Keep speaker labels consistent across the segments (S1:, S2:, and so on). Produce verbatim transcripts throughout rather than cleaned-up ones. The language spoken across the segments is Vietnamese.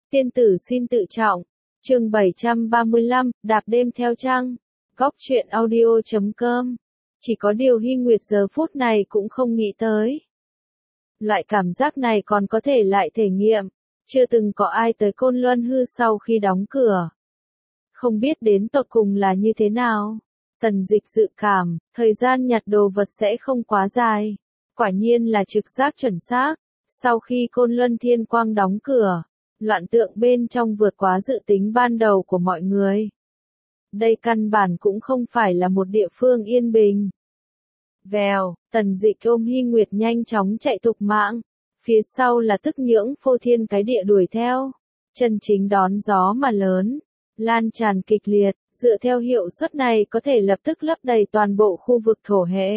S1: Tiên tử xin tự trọng. Chương bảy trăm ba mươi lăm, đạp đêm theo trăng. Góc truyện audio chấm com. Chỉ có điều Hy Nguyệt giờ phút này cũng không nghĩ tới. Loại cảm giác này còn có thể lại thể nghiệm. Chưa từng có ai tới Côn Luân Hư sau khi đóng cửa. Không biết đến tột cùng là như thế nào. Tần Dịch dự cảm, thời gian nhặt đồ vật sẽ không quá dài. Quả nhiên là trực giác chuẩn xác. Sau khi Côn Luân Thiên Quang đóng cửa, loạn tượng bên trong vượt quá dự tính ban đầu của mọi người. Đây căn bản cũng không phải là một địa phương yên bình. Vèo, Tần Dịch ôm Hy Nguyệt nhanh chóng chạy thục mạng. Phía sau là Tức Nhưỡng phô thiên cái địa đuổi theo. Chân chính đón gió mà lớn, lan tràn kịch liệt, dựa theo hiệu suất này có thể lập tức lấp đầy toàn bộ khu vực thổ hệ.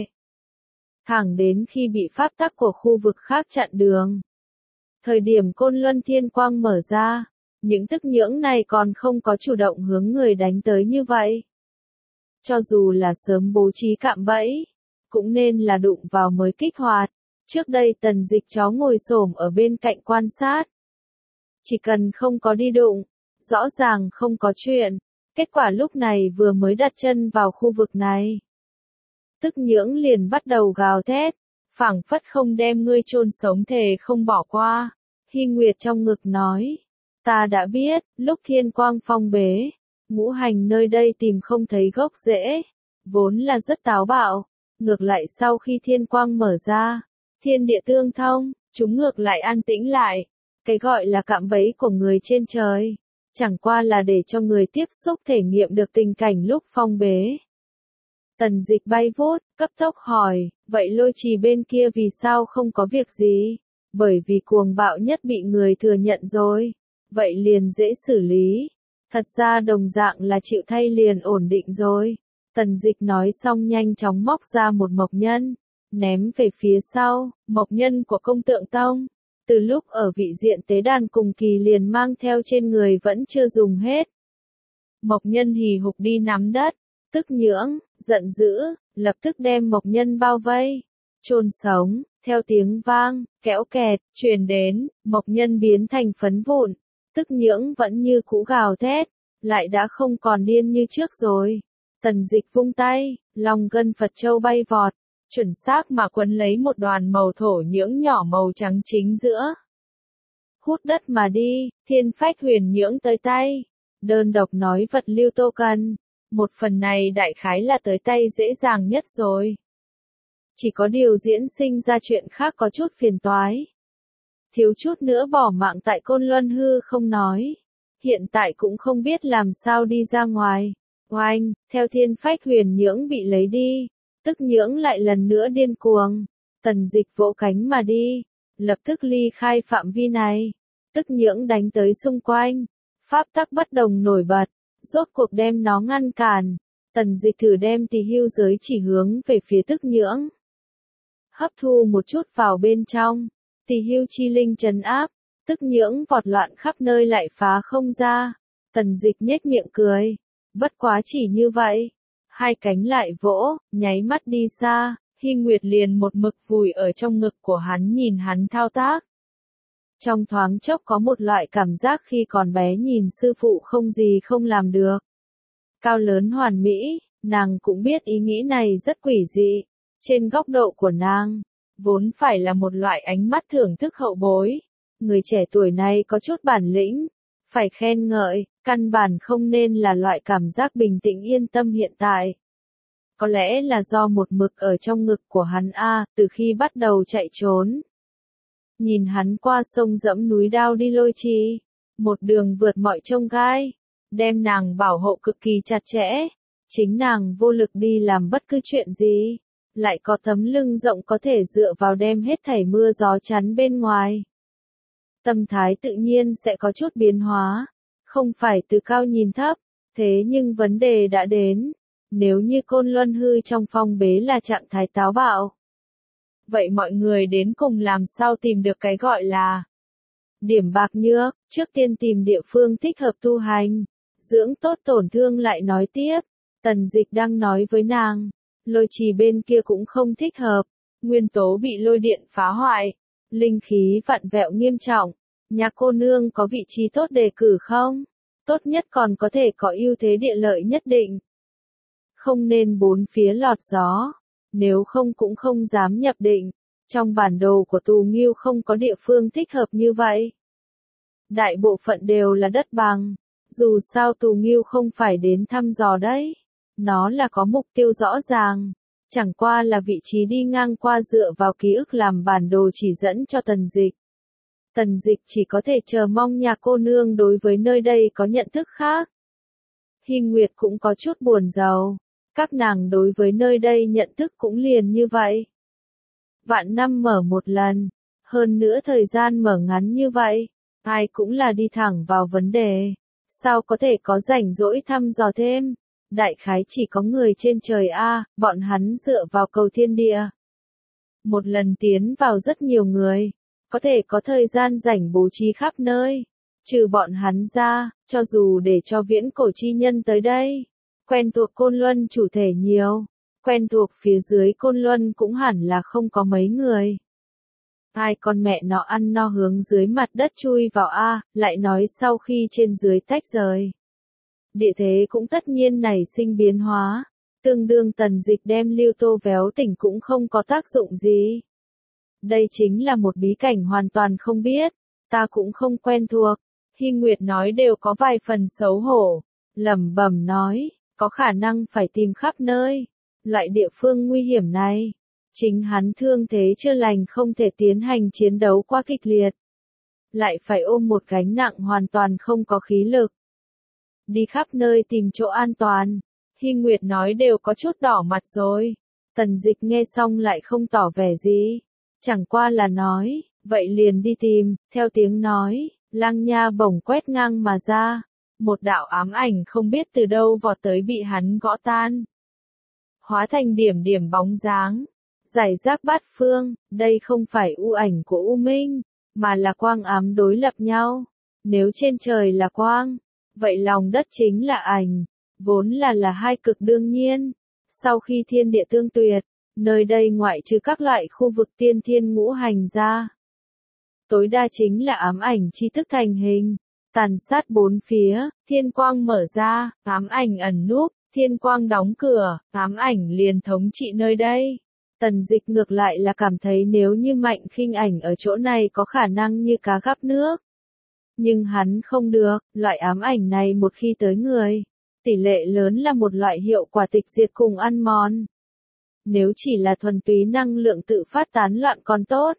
S1: Thẳng đến khi bị pháp tắc của khu vực khác chặn đường. Thời điểm Côn Luân Thiên Quang mở ra, những Tức Nhưỡng này còn không có chủ động hướng người đánh tới như vậy. Cho dù là sớm bố trí cạm bẫy, cũng nên là đụng vào mới kích hoạt. Trước đây Tần Dịch chó ngồi xổm ở bên cạnh quan sát. Chỉ cần không có đi đụng, rõ ràng không có chuyện. Kết quả lúc này vừa mới đặt chân vào khu vực này. Tức Nhưỡng liền bắt đầu gào thét, phảng phất không đem ngươi chôn sống thề không bỏ qua. Hy Nguyệt trong ngực nói, ta đã biết, lúc Thiên Quang phong bế, ngũ hành nơi đây tìm không thấy gốc rễ, vốn là rất táo bạo. Ngược lại sau khi Thiên Quang mở ra, thiên địa tương thông, chúng ngược lại an tĩnh lại. Cái gọi là cạm bẫy của người trên trời, chẳng qua là để cho người tiếp xúc thể nghiệm được tình cảnh lúc phong bế. Tần Dịch bay vút, cấp tốc hỏi, vậy lôi trì bên kia vì sao không có việc gì? Bởi vì cuồng bạo nhất bị người thừa nhận rồi. Vậy liền dễ xử lý. Thật ra đồng dạng là chịu thay liền ổn định rồi. Tần Dịch nói xong nhanh chóng móc ra một mộc nhân, ném về phía sau, mộc nhân của Công Tượng Tông. Từ lúc ở vị diện tế đàn cùng kỳ liền mang theo trên người vẫn chưa dùng hết. Mộc nhân hì hục đi nắm đất. Tức Nhưỡng, giận dữ, lập tức đem mộc nhân bao vây, chôn sống, theo tiếng vang, kéo kẹt, truyền đến, mộc nhân biến thành phấn vụn. Tức Nhưỡng vẫn như cũ gào thét, lại đã không còn điên như trước rồi. Tần Dịch vung tay, long gân Phật châu bay vọt, chuẩn xác mà quấn lấy một đoàn màu thổ nhưỡng nhỏ màu trắng chính giữa. Hút đất mà đi, thiên phách huyền nhưỡng tới tay. Đơn độc nói vật lưu tô cần. Một phần này đại khái là tới tay dễ dàng nhất rồi. Chỉ có điều diễn sinh ra chuyện khác có chút phiền toái. Thiếu chút nữa bỏ mạng tại Côn Luân Hư không nói. Hiện tại cũng không biết làm sao đi ra ngoài. Oanh, theo thiên phách huyền nhưỡng bị lấy đi. Tức Nhưỡng lại lần nữa điên cuồng. Tần Dịch vỗ cánh mà đi. Lập tức ly khai phạm vi này. Tức Nhưỡng đánh tới xung quanh. Pháp tắc bất đồng nổi bật. Rốt cuộc đem nó ngăn cản. Tần Dịch thử đem tỳ hưu giới chỉ hướng về phía Tức Nhưỡng. Hấp thu một chút vào bên trong. Tỳ hưu chi linh trấn áp. Tức Nhưỡng vọt loạn khắp nơi lại phá không ra. Tần Dịch nhếch miệng cười. Bất quá chỉ như vậy. Hai cánh lại vỗ, nháy mắt đi xa. Hy Nguyệt liền một mực vùi ở trong ngực của hắn nhìn hắn thao tác. Trong thoáng chốc có một loại cảm giác khi còn bé nhìn sư phụ không gì không làm được. Cao lớn hoàn mỹ, nàng cũng biết ý nghĩ này rất quỷ dị. Trên góc độ của nàng, vốn phải là một loại ánh mắt thưởng thức hậu bối. Người trẻ tuổi này có chút bản lĩnh, phải khen ngợi, căn bản không nên là loại cảm giác bình tĩnh yên tâm hiện tại. Có lẽ là do một mực ở trong ngực của hắn a, từ khi bắt đầu chạy trốn. Nhìn hắn qua sông dẫm núi đao đi lôi trì, một đường vượt mọi chông gai, đem nàng bảo hộ cực kỳ chặt chẽ, chính nàng vô lực đi làm bất cứ chuyện gì, lại có tấm lưng rộng có thể dựa vào đem hết thảy mưa gió chắn bên ngoài. Tâm thái tự nhiên sẽ có chút biến hóa, không phải từ cao nhìn thấp, thế nhưng vấn đề đã đến, nếu như Côn Luân Hư trong phong bế là trạng thái táo bạo. Vậy mọi người đến cùng làm sao tìm được cái gọi là điểm bạc nhược, trước tiên tìm địa phương thích hợp tu hành, dưỡng tốt tổn thương lại nói tiếp. Tần Dịch đang nói với nàng, lôi trì bên kia cũng không thích hợp, nguyên tố bị lôi điện phá hoại, linh khí vặn vẹo nghiêm trọng, Nhà cô nương có vị trí tốt đề cử không? Tốt nhất còn có thể có ưu thế địa lợi nhất định. Không nên bốn phía lọt gió, nếu không cũng không dám nhập định. Trong bản đồ của Tù Ngưu không có địa phương thích hợp như vậy. Đại bộ phận đều là đất bằng. Dù sao Tù Ngưu không phải đến thăm dò đấy. Nó là có mục tiêu rõ ràng. Chẳng qua là vị trí đi ngang qua dựa vào ký ức làm bản đồ chỉ dẫn cho Tần Dịch. Tần Dịch chỉ có thể chờ mong nhà cô nương đối với nơi đây có nhận thức khác. Hy Nguyệt cũng có chút buồn rầu. Các nàng đối với nơi đây nhận thức cũng liền như vậy. Vạn năm mở một lần, hơn nữa thời gian mở ngắn như vậy, ai cũng là đi thẳng vào vấn đề. Sao có thể có rảnh rỗi thăm dò thêm? Đại khái chỉ có người trên trời a, bọn hắn dựa vào cầu thiên địa. Một lần tiến vào rất nhiều người, có thể có thời gian rảnh bố trí khắp nơi. Trừ bọn hắn ra, cho dù để cho viễn cổ chi nhân tới đây, quen thuộc Côn Luân chủ thể nhiều, quen thuộc phía dưới Côn Luân cũng hẳn là không có mấy người. Ai con mẹ nó ăn no hướng dưới mặt đất chui vào a, lại nói sau khi trên dưới tách rời. Địa thế cũng tất nhiên nảy sinh biến hóa, tương đương Tần Dịch đem Lưu Tô véo tỉnh cũng không có tác dụng gì. Đây chính là một bí cảnh hoàn toàn không biết, ta cũng không quen thuộc. Hy Nguyệt nói đều có vài phần xấu hổ, lẩm bẩm nói, có khả năng phải tìm khắp nơi. Loại địa phương nguy hiểm này, chính hắn thương thế chưa lành không thể tiến hành chiến đấu quá kịch liệt. Lại phải ôm một gánh nặng hoàn toàn không có khí lực. Đi khắp nơi tìm chỗ an toàn. Hy Nguyệt nói đều có chút đỏ mặt rồi. Tần Dịch nghe xong lại không tỏ vẻ gì. Chẳng qua là nói, vậy liền đi tìm, theo tiếng nói, Lăng Nha bổng quét ngang mà ra. Một đạo ám ảnh không biết từ đâu vọt tới bị hắn gõ tan. Hóa thành điểm điểm bóng dáng. Giải rác bát phương, đây không phải u ảnh của U Minh, mà là quang ám đối lập nhau. Nếu trên trời là quang, vậy lòng đất chính là ảnh, vốn là là hai cực đương nhiên. Sau khi thiên địa tương tuyệt, nơi đây ngoại trừ các loại khu vực tiên thiên ngũ hành ra, tối đa chính là ám ảnh chi thức thành hình, tàn sát bốn phía, thiên quang mở ra, ám ảnh ẩn núp, thiên quang đóng cửa, ám ảnh liền thống trị nơi đây. Tần Dịch ngược lại là cảm thấy nếu như Mạnh Khinh Ảnh ở chỗ này có khả năng như cá gắp nước. Nhưng hắn không được, loại ám ảnh này một khi tới người, tỷ lệ lớn là một loại hiệu quả tịch diệt cùng ăn mòn. Nếu chỉ là thuần túy năng lượng tự phát tán loạn còn tốt.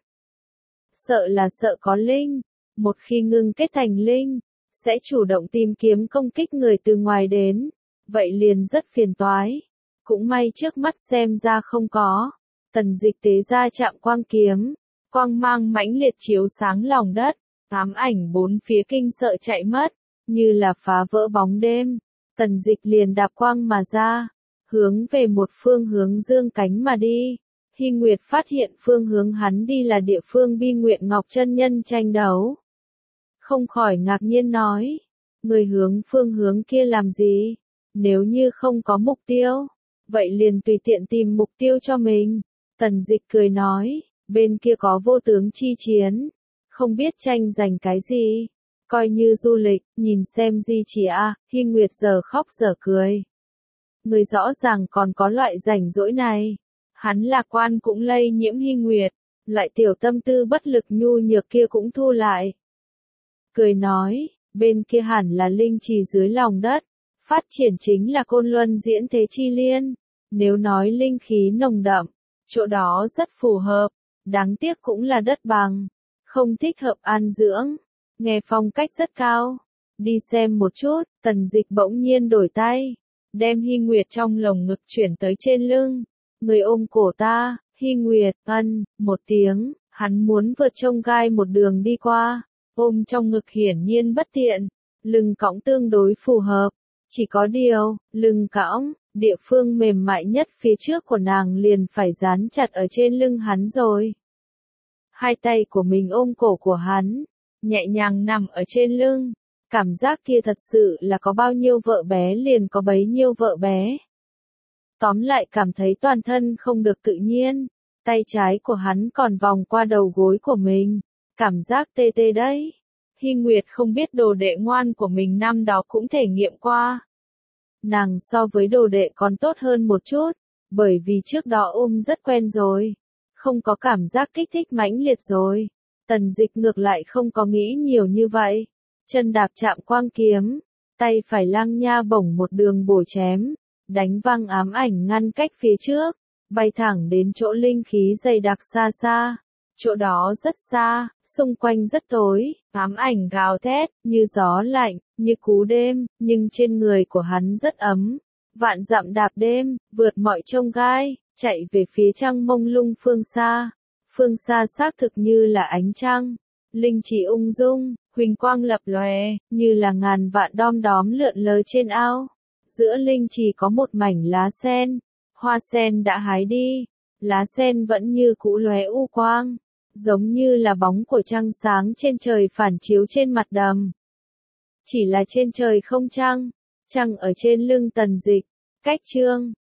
S1: Sợ là sợ có linh, một khi ngưng kết thành linh, sẽ chủ động tìm kiếm công kích người từ ngoài đến, vậy liền rất phiền toái. Cũng may trước mắt xem ra không có. Tần Dịch tế ra chạm quang kiếm, quang mang mãnh liệt chiếu sáng lòng đất, ám ảnh bốn phía kinh sợ chạy mất, như là phá vỡ bóng đêm. Tần Dịch liền đạp quang mà ra, hướng về một phương hướng dương cánh mà đi. Hy Nguyệt phát hiện phương hướng hắn đi là địa phương Bi Nguyện Ngọc chân nhân tranh đấu. Không khỏi ngạc nhiên nói, người hướng phương hướng kia làm gì? Nếu như không có mục tiêu, vậy liền tùy tiện tìm mục tiêu cho mình. Tần Dịch cười nói, bên kia có vô tướng chi chiến, không biết tranh giành cái gì, coi như du lịch, nhìn xem di chỉ a. À, Hy Nguyệt giờ khóc giờ cười. Người rõ ràng còn có loại rảnh rỗi này, hắn lạc quan cũng lây nhiễm Hy Nguyệt, lại tiểu tâm tư bất lực nhu nhược kia cũng thu lại. Cười nói, bên kia hẳn là linh trì dưới lòng đất, phát triển chính là Côn Luân diễn thế chi liên, nếu nói linh khí nồng đậm, chỗ đó rất phù hợp, đáng tiếc cũng là đất bằng, không thích hợp an dưỡng, nghe phong cách rất cao. Đi xem một chút, Tần Dịch bỗng nhiên đổi tay, đem Hy Nguyệt trong lồng ngực chuyển tới trên lưng, người ôm cổ ta. Hy Nguyệt, ân, một tiếng, hắn muốn vượt chông gai một đường đi qua, ôm trong ngực hiển nhiên bất tiện, lưng cõng tương đối phù hợp, chỉ có điều, lưng cõng, địa phương mềm mại nhất phía trước của nàng liền phải dán chặt ở trên lưng hắn rồi. Hai tay của mình ôm cổ của hắn, nhẹ nhàng nằm ở trên lưng, cảm giác kia thật sự là có bao nhiêu vợ bé liền có bấy nhiêu vợ bé. Tóm lại cảm thấy toàn thân không được tự nhiên, tay trái của hắn còn vòng qua đầu gối của mình, cảm giác tê tê đấy. Hy Nguyệt không biết đồ đệ ngoan của mình năm đó cũng thể nghiệm qua. Nàng so với đồ đệ còn tốt hơn một chút, bởi vì trước đó ôm rất quen rồi. Không có cảm giác kích thích mãnh liệt rồi. Tần Dịch ngược lại không có nghĩ nhiều như vậy. Chân đạp chạm quang kiếm, tay phải Lăng Nha bổng một đường bổ chém, đánh văng ám ảnh ngăn cách phía trước, bay thẳng đến chỗ linh khí dày đặc xa xa. Chỗ đó rất xa, xung quanh rất tối, ám ảnh gào thét, như gió lạnh, như cú đêm, nhưng trên người của hắn rất ấm. Vạn dặm đạp đêm, vượt mọi chông gai, chạy về phía trăng mông lung phương xa. Phương xa xác thực như là ánh trăng, linh chỉ ung dung, huỳnh quang lập lòe, như là ngàn vạn đom đóm lượn lờ trên ao. Giữa linh chỉ có một mảnh lá sen, hoa sen đã hái đi, lá sen vẫn như cũ lóe u quang, giống như là bóng của trăng sáng trên trời phản chiếu trên mặt đầm. Chỉ là trên trời không trăng, trăng ở trên lưng Tần Dịch, cách chương